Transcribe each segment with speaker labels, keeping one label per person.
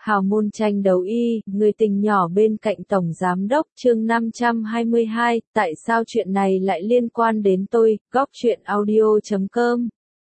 Speaker 1: Hào môn tranh đấu y, người tình nhỏ bên cạnh Tổng Giám đốc chương 522, tại sao chuyện này lại liên quan đến tôi, góc chuyện audio.com.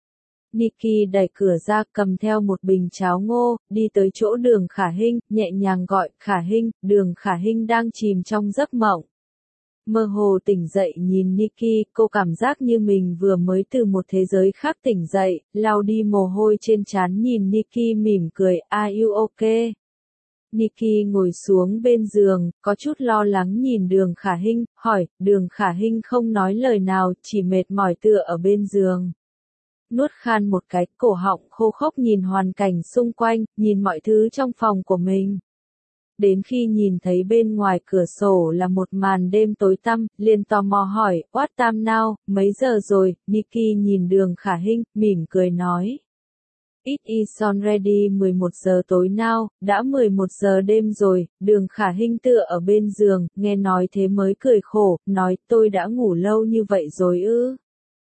Speaker 1: Nikki đẩy cửa ra cầm theo một bình cháo ngô, đi tới chỗ Đường Khả Hinh, nhẹ nhàng gọi, Khả Hinh, Đường Khả Hinh đang chìm trong giấc mộng. Mơ hồ tỉnh dậy nhìn Nikki, cô cảm giác như mình vừa mới từ một thế giới khác tỉnh dậy, lau đi mồ hôi trên trán nhìn Nikki mỉm cười, are you okay? Nikki ngồi xuống bên giường, có chút lo lắng nhìn Đường Khả Hinh, hỏi, Đường Khả Hinh không nói lời nào, chỉ mệt mỏi tựa ở bên giường. Nuốt khan một cái, cổ họng khô khốc nhìn hoàn cảnh xung quanh, nhìn mọi thứ trong phòng của mình. Đến khi nhìn thấy bên ngoài cửa sổ là một màn đêm tối tăm, liền tò mò hỏi, what time now, mấy giờ rồi, Nikki nhìn Đường Khả Hinh, mỉm cười nói. It is already 11 giờ tối now, đã 11 giờ đêm rồi, Đường Khả Hinh tựa ở bên giường, nghe nói thế mới cười khổ, nói tôi đã ngủ lâu như vậy rồi ư.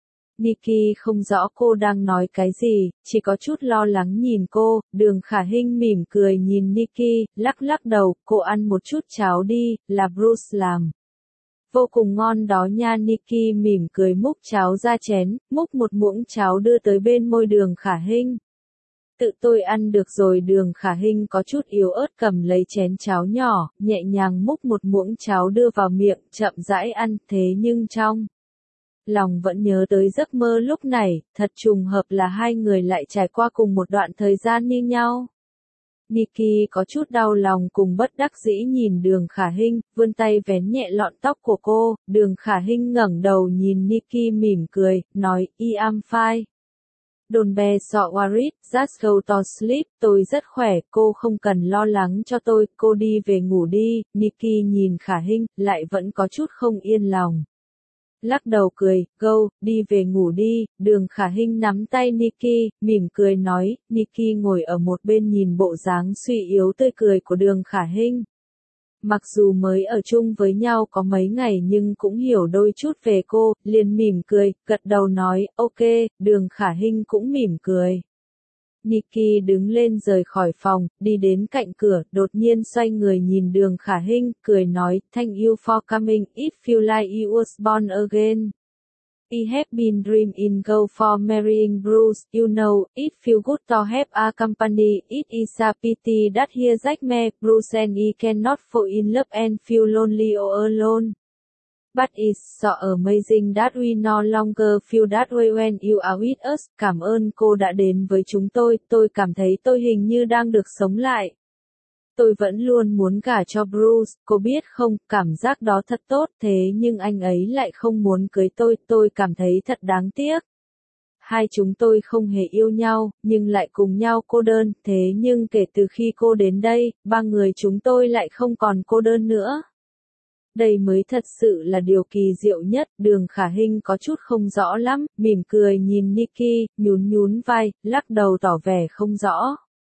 Speaker 1: Nikki không rõ cô đang nói cái gì, chỉ có chút lo lắng nhìn cô, Đường Khả Hinh mỉm cười nhìn Nikki, lắc lắc đầu, cô ăn một chút cháo đi, là Bruce làm. Vô cùng ngon đó nha. Nikki mỉm cười múc cháo ra chén, múc một muỗng cháo đưa tới bên môi Đường Khả Hinh. Tự tôi ăn được rồi. Đường Khả Hinh có chút yếu ớt cầm lấy chén cháo nhỏ, nhẹ nhàng múc một muỗng cháo đưa vào miệng, chậm rãi ăn, thế nhưng trong lòng vẫn nhớ tới giấc mơ lúc này, thật trùng hợp là hai người lại trải qua cùng một đoạn thời gian như nhau. Nikki có chút đau lòng cùng bất đắc dĩ nhìn Đường Khả Hinh, vươn tay vén nhẹ lọn tóc của cô, Đường Khả Hinh ngẩng đầu nhìn Nikki mỉm cười, nói, I am fine. Don't be so worried, just go to sleep, tôi rất khỏe, cô không cần lo lắng cho tôi, cô đi về ngủ đi. Nikki nhìn Khả Hinh, lại vẫn có chút không yên lòng. Lắc đầu cười, go, đi về ngủ đi. Đường Khả Hinh nắm tay Nikki, mỉm cười nói, Nikki ngồi ở một bên nhìn bộ dáng suy yếu tươi cười của Đường Khả Hinh. Mặc dù mới ở chung với nhau có mấy ngày nhưng cũng hiểu đôi chút về cô, liền mỉm cười, gật đầu nói, ok. Đường Khả Hinh cũng mỉm cười. Nikki đứng lên rời khỏi phòng, đi đến cạnh cửa, đột nhiên xoay người nhìn Đường Khả Hinh, cười nói, thank you for coming, it feel like you was born again. I have been dreaming go for marrying Bruce, you know, it feel good to have a company, it is a pity that here Jack me, Bruce and I cannot fall in love and feel lonely or alone. But it's so amazing that we no longer feel that way when you are with us. Cảm ơn cô đã đến với chúng tôi cảm thấy tôi hình như đang được sống lại. Tôi vẫn luôn muốn gả cho Bruce, cô biết không, cảm giác đó thật tốt, thế nhưng anh ấy lại không muốn cưới tôi cảm thấy thật đáng tiếc. Hai chúng tôi không hề yêu nhau, nhưng lại cùng nhau cô đơn, thế nhưng kể từ khi cô đến đây, ba người chúng tôi lại không còn cô đơn nữa. Đây mới thật sự là điều kỳ diệu nhất. Đường Khả Hinh có chút không rõ lắm, mỉm cười nhìn Nikki, nhún vai, lắc đầu tỏ vẻ không rõ.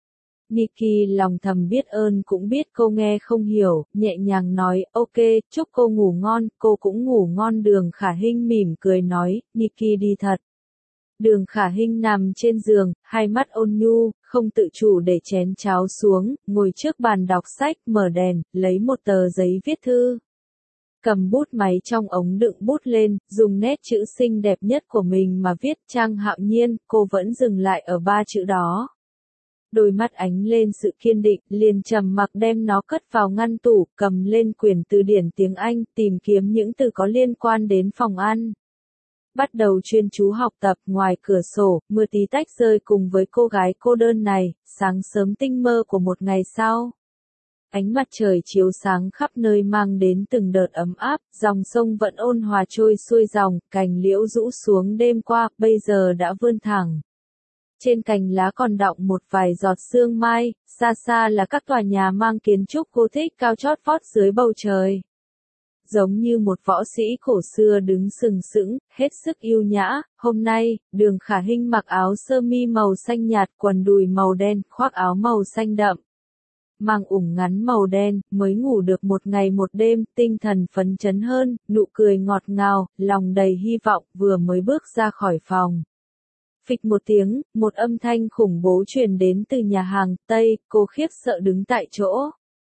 Speaker 1: Nikki lòng thầm biết ơn cũng biết cô nghe không hiểu, nhẹ nhàng nói, ok, chúc cô ngủ ngon, cô cũng ngủ ngon. Đường Khả Hinh mỉm cười nói, Nikki đi thật. Đường Khả Hinh nằm trên giường, hai mắt ôn nhu, không tự chủ để chén cháo xuống, ngồi trước bàn đọc sách, mở đèn, lấy một tờ giấy viết thư. Cầm bút máy trong ống đựng bút lên, dùng nét chữ xinh đẹp nhất của mình mà viết, Trang Hạo Nhiên, cô vẫn dừng lại ở ba chữ đó. Đôi mắt ánh lên sự kiên định, liền trầm mặc đem nó cất vào ngăn tủ, cầm lên quyển từ điển tiếng Anh, tìm kiếm những từ có liên quan đến phòng ăn. Bắt đầu chuyên chú học tập. Ngoài cửa sổ, mưa tí tách rơi cùng với cô gái cô đơn này, sáng sớm tinh mơ của một ngày sau. Ánh mặt trời chiếu sáng khắp nơi mang đến từng đợt ấm áp, dòng sông vẫn ôn hòa trôi xuôi dòng, cành liễu rũ xuống đêm qua, bây giờ đã vươn thẳng. Trên cành lá còn đọng một vài giọt sương mai, xa xa là các tòa nhà mang kiến trúc Gothic cao chót vót dưới bầu trời. Giống như một võ sĩ cổ xưa đứng sừng sững, hết sức yêu nhã. Hôm nay, Đường Khả Hinh mặc áo sơ mi màu xanh nhạt, quần đùi màu đen, khoác áo màu xanh đậm. Mang ủng ngắn màu đen, mới ngủ được một ngày một đêm, tinh thần phấn chấn hơn, nụ cười ngọt ngào, lòng đầy hy vọng, vừa mới bước ra khỏi phòng. Phịch một tiếng, một âm thanh khủng bố truyền đến từ nhà hàng Tây, cô khiếp sợ đứng tại chỗ.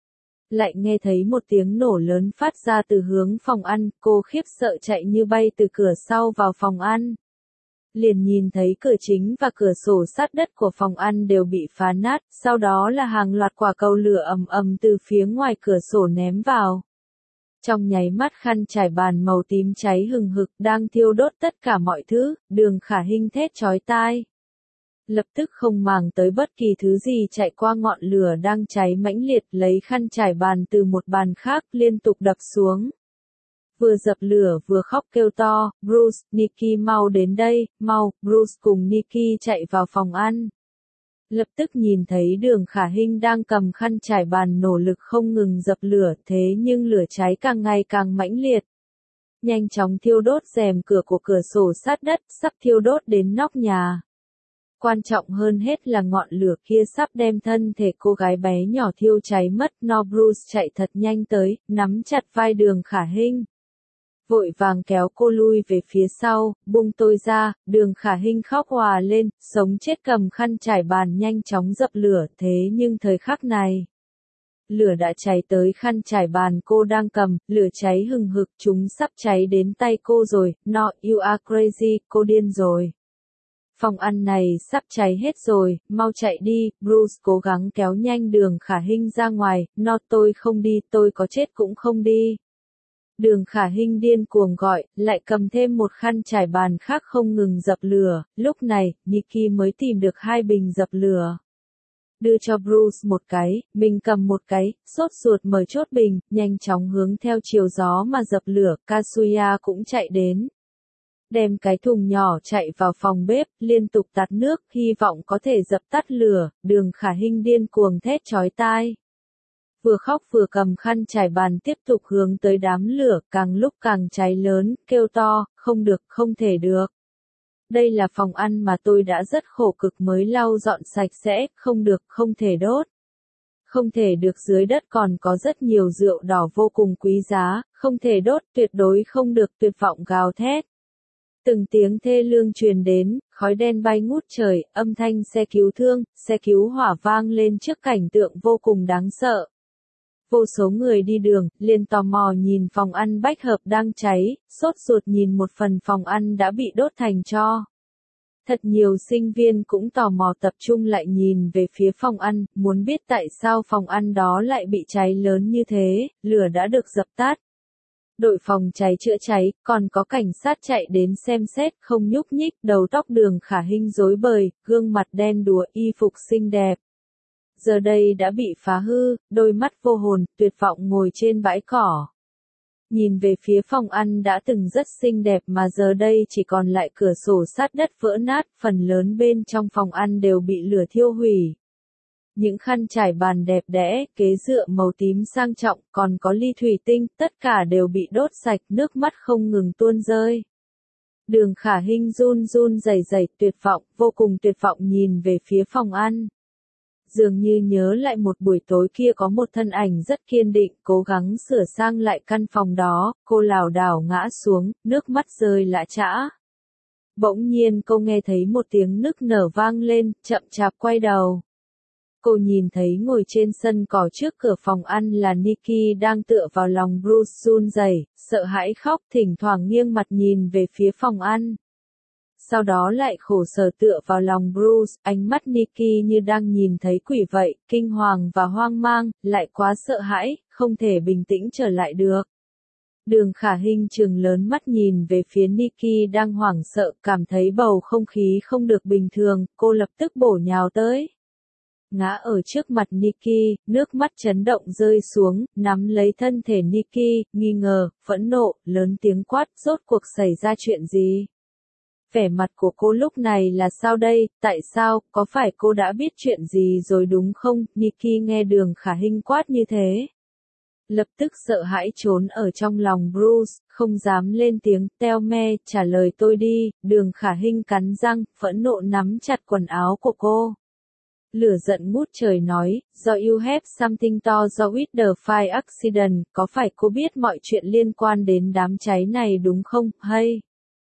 Speaker 1: Lại nghe thấy một tiếng nổ lớn phát ra từ hướng phòng ăn, cô khiếp sợ chạy như bay từ cửa sau vào phòng ăn. Liền nhìn thấy cửa chính và cửa sổ sát đất của phòng ăn đều bị phá nát, sau đó là hàng loạt quả cầu lửa ầm ầm từ phía ngoài cửa sổ ném vào. Trong nháy mắt khăn trải bàn màu tím cháy hừng hực đang thiêu đốt tất cả mọi thứ, Đường Khả Hinh thét chói tai. Lập tức không màng tới bất kỳ thứ gì chạy qua ngọn lửa đang cháy mãnh liệt lấy khăn trải bàn từ một bàn khác liên tục đập xuống. Vừa dập lửa vừa khóc kêu to, Bruce, Nikki mau đến đây, mau, Bruce cùng Nikki chạy vào phòng ăn. Lập tức nhìn thấy Đường Khả Hinh đang cầm khăn trải bàn nỗ lực không ngừng dập lửa, thế nhưng lửa cháy càng ngày càng mãnh liệt. Nhanh chóng thiêu đốt rèm cửa của cửa sổ sát đất, sắp thiêu đốt đến nóc nhà. Quan trọng hơn hết là ngọn lửa kia sắp đem thân thể cô gái bé nhỏ thiêu cháy mất. Bruce chạy thật nhanh tới, nắm chặt vai Đường Khả Hinh. Vội vàng kéo cô lui về phía sau, buông tôi ra, Đường Khả Hinh khóc òa lên, sống chết cầm khăn trải bàn nhanh chóng dập lửa, thế nhưng thời khắc này. Lửa đã cháy tới khăn trải bàn cô đang cầm, lửa cháy hừng hực, chúng sắp cháy đến tay cô rồi, no, you are crazy, cô điên rồi. Phòng ăn này sắp cháy hết rồi, mau chạy đi, Bruce cố gắng kéo nhanh Đường Khả Hinh ra ngoài, no tôi không đi, tôi có chết cũng không đi. Đường Khả Hinh điên cuồng gọi, lại cầm thêm một khăn trải bàn khác không ngừng dập lửa, lúc này, Nikki mới tìm được 2 bình dập lửa. Đưa cho Bruce một cái, mình cầm một cái, sốt ruột mở chốt bình, nhanh chóng hướng theo chiều gió mà dập lửa, Kazuya cũng chạy đến. Đem cái thùng nhỏ chạy vào phòng bếp, liên tục tạt nước, hy vọng có thể dập tắt lửa, Đường Khả Hinh điên cuồng thét chói tai. Vừa khóc vừa cầm khăn trải bàn tiếp tục hướng tới đám lửa, càng lúc càng cháy lớn, kêu to, không được, không thể được. Đây là phòng ăn mà tôi đã rất khổ cực mới lau dọn sạch sẽ, không được, không thể đốt. Không thể được, dưới đất còn có rất nhiều rượu đỏ vô cùng quý giá, không thể đốt, tuyệt đối không được, tuyệt vọng gào thét. Từng tiếng thê lương truyền đến, khói đen bay ngút trời, âm thanh xe cứu thương, xe cứu hỏa vang lên trước cảnh tượng vô cùng đáng sợ. Vô số người đi đường, liền tò mò nhìn phòng ăn Bách Hợp đang cháy, sốt ruột nhìn một phần phòng ăn đã bị đốt thành tro. Thật nhiều sinh viên cũng tò mò tập trung lại nhìn về phía phòng ăn, muốn biết tại sao phòng ăn đó lại bị cháy lớn như thế, lửa đã được dập tắt. Đội phòng cháy chữa cháy, còn có cảnh sát chạy đến xem xét, không nhúc nhích, đầu tóc Đường Khả Hinh rối bời, gương mặt đen đúa, y phục xinh đẹp. Giờ đây đã bị phá hư, đôi mắt vô hồn, tuyệt vọng ngồi trên bãi cỏ. Nhìn về phía phòng ăn đã từng rất xinh đẹp mà giờ đây chỉ còn lại cửa sổ sát đất vỡ nát, phần lớn bên trong phòng ăn đều bị lửa thiêu hủy. Những khăn trải bàn đẹp đẽ, kế dựa màu tím sang trọng, còn có ly thủy tinh, tất cả đều bị đốt sạch, nước mắt không ngừng tuôn rơi. Đường Khả Hinh run run rẩy rẩy, tuyệt vọng, vô cùng tuyệt vọng nhìn về phía phòng ăn. Dường như nhớ lại một buổi tối kia có một thân ảnh rất kiên định, cố gắng sửa sang lại căn phòng đó, cô lảo đảo ngã xuống, nước mắt rơi lã chã. Bỗng nhiên cô nghe thấy một tiếng nức nở vang lên, chậm chạp quay đầu. Cô nhìn thấy ngồi trên sân cỏ trước cửa phòng ăn là Nikki đang tựa vào lòng Bruce run rẩy, sợ hãi khóc, thỉnh thoảng nghiêng mặt nhìn về phía phòng ăn. Sau đó lại khổ sở tựa vào lòng Bruce, ánh mắt Nikki như đang nhìn thấy quỷ vậy, kinh hoàng và hoang mang, lại quá sợ hãi, không thể bình tĩnh trở lại được. Đường Khả Hinh trừng lớn mắt nhìn về phía Nikki đang hoảng sợ, cảm thấy bầu không khí không được bình thường, cô lập tức bổ nhào tới. Ngã ở trước mặt Nikki, nước mắt chấn động rơi xuống, nắm lấy thân thể Nikki, nghi ngờ, phẫn nộ, lớn tiếng quát, rốt cuộc xảy ra chuyện gì? Vẻ mặt của cô lúc này là sao đây, tại sao, có phải cô đã biết chuyện gì rồi đúng không? Nikki nghe Đường Khả Hinh quát như thế. Lập tức sợ hãi trốn ở trong lòng Bruce, không dám lên tiếng, teo me, trả lời tôi đi, Đường Khả Hinh cắn răng, phẫn nộ nắm chặt quần áo của cô. Lửa giận ngút trời nói, do you have something to do with the fire accident, có phải cô biết mọi chuyện liên quan đến đám cháy này đúng không, hay?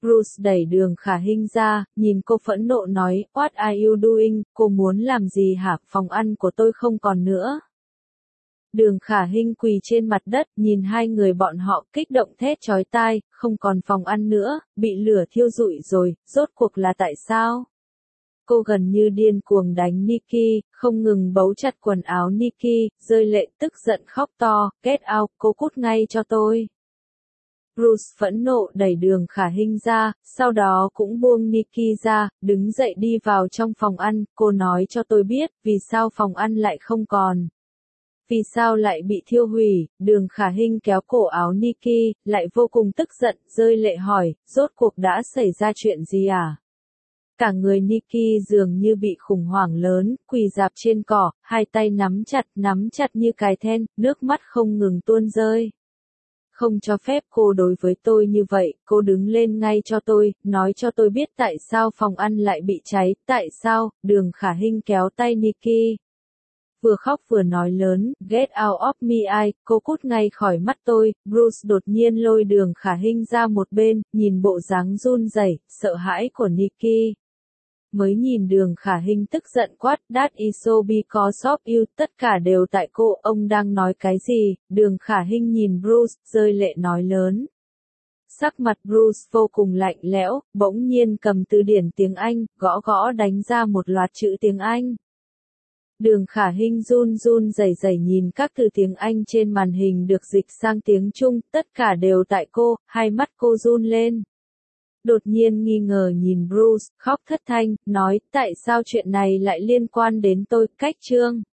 Speaker 1: Bruce đẩy Đường Khả Hinh ra, nhìn cô phẫn nộ nói, What are you doing, cô muốn làm gì hả, phòng ăn của tôi không còn nữa. Đường Khả Hinh quỳ trên mặt đất, nhìn hai người bọn họ kích động thét chói tai, không còn phòng ăn nữa, bị lửa thiêu rụi rồi, rốt cuộc là tại sao? Cô gần như điên cuồng đánh Nikki, không ngừng bấu chặt quần áo Nikki, rơi lệ tức giận khóc to, get out, cô cút ngay cho tôi. Bruce phẫn nộ đẩy Đường Khả Hinh ra, sau đó cũng buông Nikki ra, đứng dậy đi vào trong phòng ăn, cô nói cho tôi biết, vì sao phòng ăn lại không còn. Vì sao lại bị thiêu hủy, Đường Khả Hinh kéo cổ áo Nikki, lại vô cùng tức giận, rơi lệ hỏi, rốt cuộc đã xảy ra chuyện gì à? Cả người Nikki dường như bị khủng hoảng lớn, quỳ rạp trên cỏ, hai tay nắm chặt như cài then, nước mắt không ngừng tuôn rơi. Không cho phép cô đối với tôi như vậy, cô đứng lên ngay cho tôi, nói cho tôi biết tại sao phòng ăn lại bị cháy, tại sao, Đường Khả Hinh kéo tay Nikki. Vừa khóc vừa nói lớn, get out of my eye, cô cút ngay khỏi mắt tôi. Bruce đột nhiên lôi Đường Khả Hinh ra một bên, nhìn bộ dáng run rẩy, sợ hãi của Nikki. Mới nhìn Đường Khả Hinh tức giận quát, that is so because of you, tất cả đều tại cô, ông đang nói cái gì? Đường Khả Hinh nhìn Bruce, rơi lệ nói lớn. Sắc mặt Bruce vô cùng lạnh lẽo, bỗng nhiên cầm từ điển tiếng Anh, gõ gõ đánh ra một loạt chữ tiếng Anh. Đường Khả Hinh run rẩy nhìn các từ tiếng Anh trên màn hình được dịch sang tiếng Trung, tất cả đều tại cô, hai mắt cô run lên. Đột nhiên nghi ngờ nhìn Bruce, khóc thất thanh, nói, tại sao chuyện này lại liên quan đến tôi, cách chương.